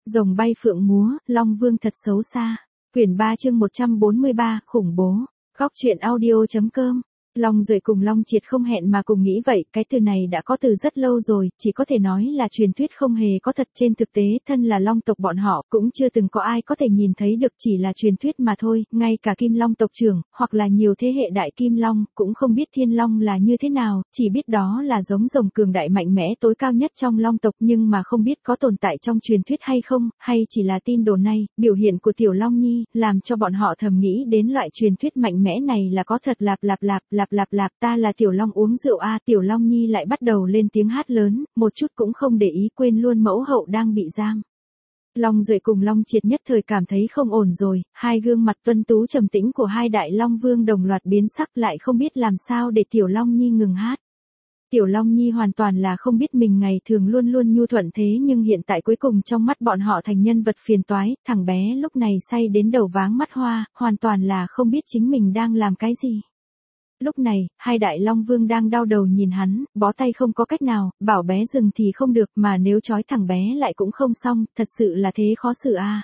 Rồng bay phượng múa, Long Vương thật xấu xa. Quyển 3 chương 143, khủng bố. Góc truyện audio.com. Long Duệ cùng Long Triệt không hẹn mà cùng nghĩ vậy, cái từ này đã có từ rất lâu rồi, chỉ có thể nói là truyền thuyết không hề có thật. Trên thực tế, thân là Long tộc bọn họ cũng chưa từng có ai có thể nhìn thấy được, chỉ là truyền thuyết mà thôi. Ngay cả Kim Long tộc trưởng, hoặc là nhiều thế hệ đại Kim Long, cũng không biết Thiên Long là như thế nào, chỉ biết đó là giống rồng cường đại mạnh mẽ tối cao nhất trong Long tộc, nhưng mà không biết có tồn tại trong truyền thuyết hay không, hay chỉ là tin đồn này. Biểu hiện của Tiểu Long Nhi làm cho bọn họ thầm nghĩ đến loại truyền thuyết mạnh mẽ này là có thật. Lạp, ta là Tiểu Long uống rượu a. Tiểu Long Nhi lại bắt đầu lên tiếng hát lớn, một chút cũng không để ý, quên luôn mẫu hậu đang bị giam. Long Duệ cùng Long Triệt nhất thời cảm thấy không ổn rồi, hai gương mặt tuấn tú trầm tĩnh của hai đại Long Vương đồng loạt biến sắc, lại không biết làm sao để Tiểu Long Nhi ngừng hát. Tiểu Long Nhi hoàn toàn là không biết mình ngày thường luôn luôn nhu thuận thế nhưng hiện tại cuối cùng trong mắt bọn họ thành nhân vật phiền toái. Thằng bé lúc này say đến đầu váng mắt hoa, hoàn toàn là không biết chính mình đang làm cái gì. Lúc này, hai đại Long Vương đang đau đầu nhìn hắn, bó tay không có cách nào, bảo bé dừng thì không được, mà nếu trói thằng bé lại cũng không xong, thật sự là thế khó xử a.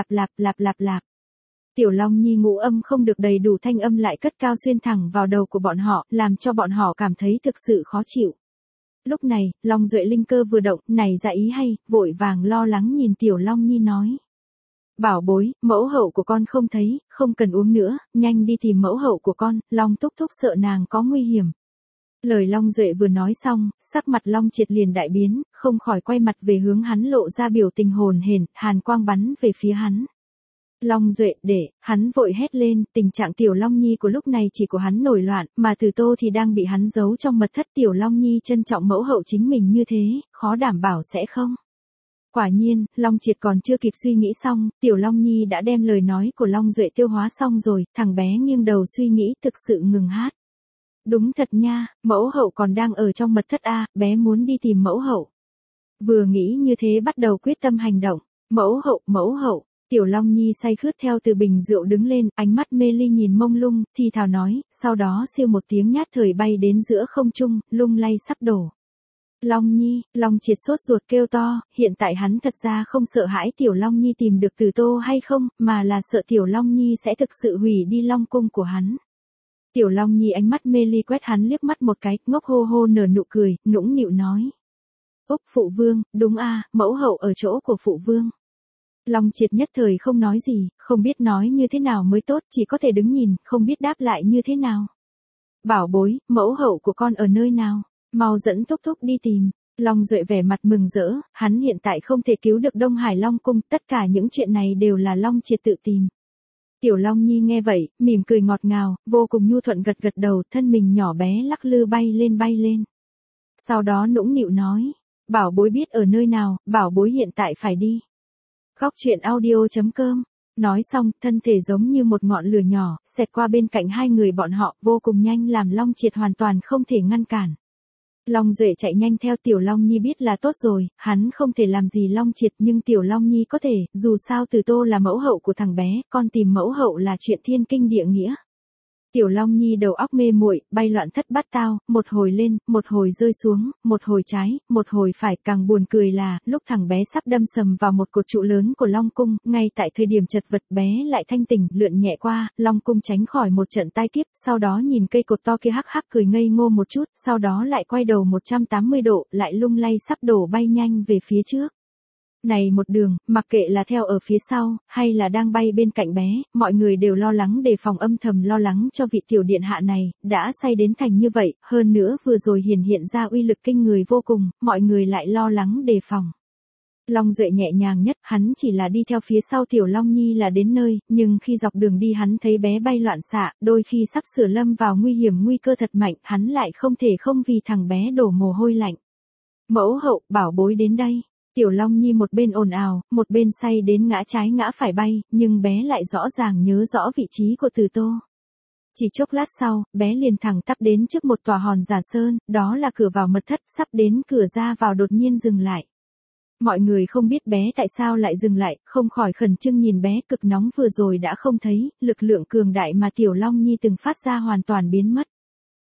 Lạp. Tiểu Long Nhi ngũ âm không được đầy đủ, thanh âm lại cất cao xuyên thẳng vào đầu của bọn họ, làm cho bọn họ cảm thấy thực sự khó chịu. Lúc này, Long Duệ linh cơ vừa động, này ra ý hay, vội vàng lo lắng nhìn Tiểu Long Nhi nói. Bảo bối, mẫu hậu của con không thấy, không cần uống nữa, nhanh đi tìm mẫu hậu của con, Long thúc thúc sợ nàng có nguy hiểm. Lời Long Duệ vừa nói xong, sắc mặt Long Triệt liền đại biến, không khỏi quay mặt về hướng hắn, lộ ra biểu tình hồn hển, hàn quang bắn về phía hắn. Long Duệ, hắn vội hét lên, tình trạng Tiểu Long Nhi của lúc này chỉ của hắn nổi loạn, mà Từ Tô thì đang bị hắn giấu trong mật thất. Tiểu Long Nhi trân trọng mẫu hậu chính mình như thế, khó đảm bảo sẽ không. Quả nhiên, Long Triệt còn chưa kịp suy nghĩ xong, Tiểu Long Nhi đã đem lời nói của Long Duệ tiêu hóa xong rồi, thằng bé nghiêng đầu suy nghĩ, thực sự ngừng hát. Đúng thật nha, mẫu hậu còn đang ở trong mật thất a, bé muốn đi tìm mẫu hậu. Vừa nghĩ như thế bắt đầu quyết tâm hành động. Mẫu hậu. Tiểu Long Nhi say khướt theo từ bình rượu đứng lên, ánh mắt mê ly nhìn mông lung, thì thào nói, sau đó siêu một tiếng nhát thời bay đến giữa không trung, lung lay sắp đổ. Long Nhi, Long Triệt sốt ruột kêu to, hiện tại hắn thật ra không sợ hãi Tiểu Long Nhi tìm được Từ Tô hay không, mà là sợ Tiểu Long Nhi sẽ thực sự hủy đi Long cung của hắn. Tiểu Long Nhi ánh mắt mê ly quét hắn liếc mắt một cái, ngốc hô hô nở nụ cười, nũng nịu nói. Úc phụ vương, đúng a, mẫu hậu ở chỗ của phụ vương. Long Triệt nhất thời không nói gì, không biết nói như thế nào mới tốt, chỉ có thể đứng nhìn, không biết đáp lại như thế nào. Bảo bối, mẫu hậu của con ở nơi nào? Mau dẫn thúc thúc đi tìm. Long Duệ vẻ mặt mừng rỡ, hắn hiện tại không thể cứu được Đông Hải Long cung, tất cả những chuyện này đều là Long Triệt tự tìm. Tiểu Long Nhi nghe vậy, mỉm cười ngọt ngào, vô cùng nhu thuận gật gật đầu, thân mình nhỏ bé lắc lư bay lên. Sau đó nũng nịu nói, bảo bối biết ở nơi nào, bảo bối hiện tại phải đi. Góc truyện audio.com. Nói xong, thân thể giống như một ngọn lửa nhỏ, xẹt qua bên cạnh hai người bọn họ, vô cùng nhanh làm Long Triệt hoàn toàn không thể ngăn cản. Long Duệ chạy nhanh theo. Tiểu Long Nhi biết là tốt rồi, hắn không thể làm gì Long Triệt, nhưng Tiểu Long Nhi có thể, dù sao Từ Tô là mẫu hậu của thằng bé, con tìm mẫu hậu là chuyện thiên kinh địa nghĩa. Tiểu Long Nhi đầu óc mê muội, bay loạn thất bát tao, một hồi lên, một hồi rơi xuống, một hồi trái, một hồi phải. Càng buồn cười là, lúc thằng bé sắp đâm sầm vào một cột trụ lớn của Long cung, ngay tại thời điểm chật vật bé lại thanh tỉnh, lượn nhẹ qua, Long cung tránh khỏi một trận tai kiếp, sau đó nhìn cây cột to kia hắc hắc cười ngây ngô một chút, sau đó lại quay đầu 180 độ, lại lung lay sắp đổ bay nhanh về phía trước. Này một đường, mặc kệ là theo ở phía sau, hay là đang bay bên cạnh bé, mọi người đều lo lắng đề phòng, âm thầm lo lắng cho vị tiểu điện hạ này, đã say đến thành như vậy, hơn nữa vừa rồi hiện ra uy lực kinh người vô cùng, mọi người lại lo lắng đề phòng. Long Duệ nhẹ nhàng nhất, hắn chỉ là đi theo phía sau Tiểu Long Nhi là đến nơi, nhưng khi dọc đường đi hắn thấy bé bay loạn xạ, đôi khi sắp sửa lâm vào nguy cơ thật mạnh, hắn lại không thể không vì thằng bé đổ mồ hôi lạnh. Mẫu hậu, bảo bối đến đây. Tiểu Long Nhi một bên ồn ào, một bên say đến ngã trái ngã phải bay, nhưng bé lại rõ ràng nhớ rõ vị trí của Từ Tô. Chỉ chốc lát sau, bé liền thẳng tắp đến trước một tòa hòn giả sơn, đó là cửa vào mật thất, sắp đến cửa ra vào đột nhiên dừng lại. Mọi người không biết bé tại sao lại dừng lại, không khỏi khẩn trương nhìn bé, cực nóng vừa rồi đã không thấy, lực lượng cường đại mà Tiểu Long Nhi từng phát ra hoàn toàn biến mất.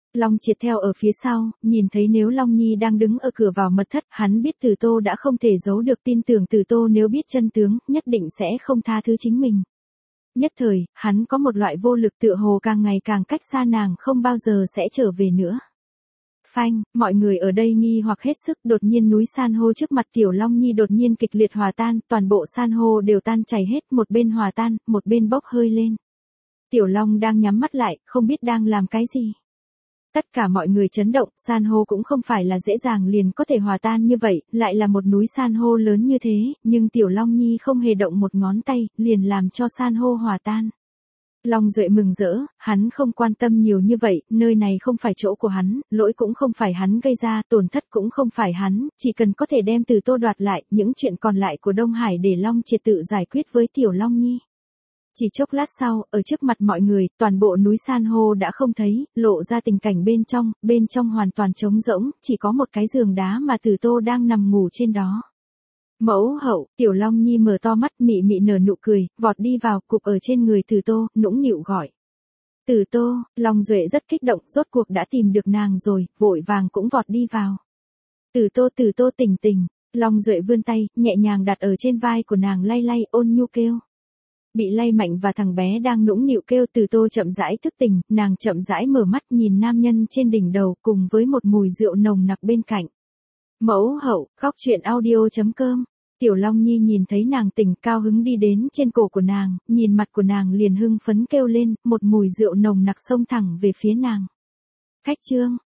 Long Triệt theo ở phía sau, nhìn thấy nếu Long Nhi đang đứng ở cửa vào mật thất, hắn biết Từ Tô đã không thể giấu được, tin tưởng Từ Tô nếu biết chân tướng, nhất định sẽ không tha thứ chính mình. Nhất thời, hắn có một loại vô lực, tựa hồ càng ngày càng cách xa nàng, không bao giờ sẽ trở về nữa. Phanh, mọi người ở đây nghi hoặc hết sức, đột nhiên núi san hô trước mặt Tiểu Long Nhi đột nhiên kịch liệt hòa tan, toàn bộ san hô đều tan chảy hết, một bên hòa tan, một bên bốc hơi lên. Tiểu Long đang nhắm mắt lại, không biết đang làm cái gì. Tất cả mọi người chấn động, san hô cũng không phải là dễ dàng liền có thể hòa tan như vậy, lại là một núi san hô lớn như thế, nhưng Tiểu Long Nhi không hề động một ngón tay, liền làm cho san hô hòa tan. Long Duệ mừng rỡ, hắn không quan tâm nhiều như vậy, nơi này không phải chỗ của hắn, lỗi cũng không phải hắn gây ra, tổn thất cũng không phải hắn, chỉ cần có thể đem Từ Tô đoạt lại, những chuyện còn lại của Đông Hải để Long Triệt tự giải quyết với Tiểu Long Nhi. Chỉ chốc lát sau, ở trước mặt mọi người, toàn bộ núi san hô đã không thấy, lộ ra tình cảnh bên trong hoàn toàn trống rỗng, chỉ có một cái giường đá mà Từ Tô đang nằm ngủ trên đó. Mẫu hậu, Tiểu Long Nhi mở to mắt, mị mị nở nụ cười, vọt đi vào, cụp ở trên người Từ Tô, nũng nịu gọi. Từ Tô, Long Duệ rất kích động, rốt cuộc đã tìm được nàng rồi, vội vàng cũng vọt đi vào. Từ Tô tỉnh tỉnh, Long Duệ vươn tay, nhẹ nhàng đặt ở trên vai của nàng, lay lay, ôn nhu kêu. Bị lay mạnh và thằng bé đang nũng nịu kêu, Từ Tô chậm rãi thức tỉnh, nàng chậm rãi mở mắt nhìn nam nhân trên đỉnh đầu cùng với một mùi rượu nồng nặc bên cạnh. Mẫu hậu, khóc chuyện audio.com. Tiểu Long Nhi nhìn thấy nàng tỉnh, cao hứng đi đến trên cổ của nàng, nhìn mặt của nàng liền hưng phấn kêu lên, một mùi rượu nồng nặc xông thẳng về phía nàng. Khách trương,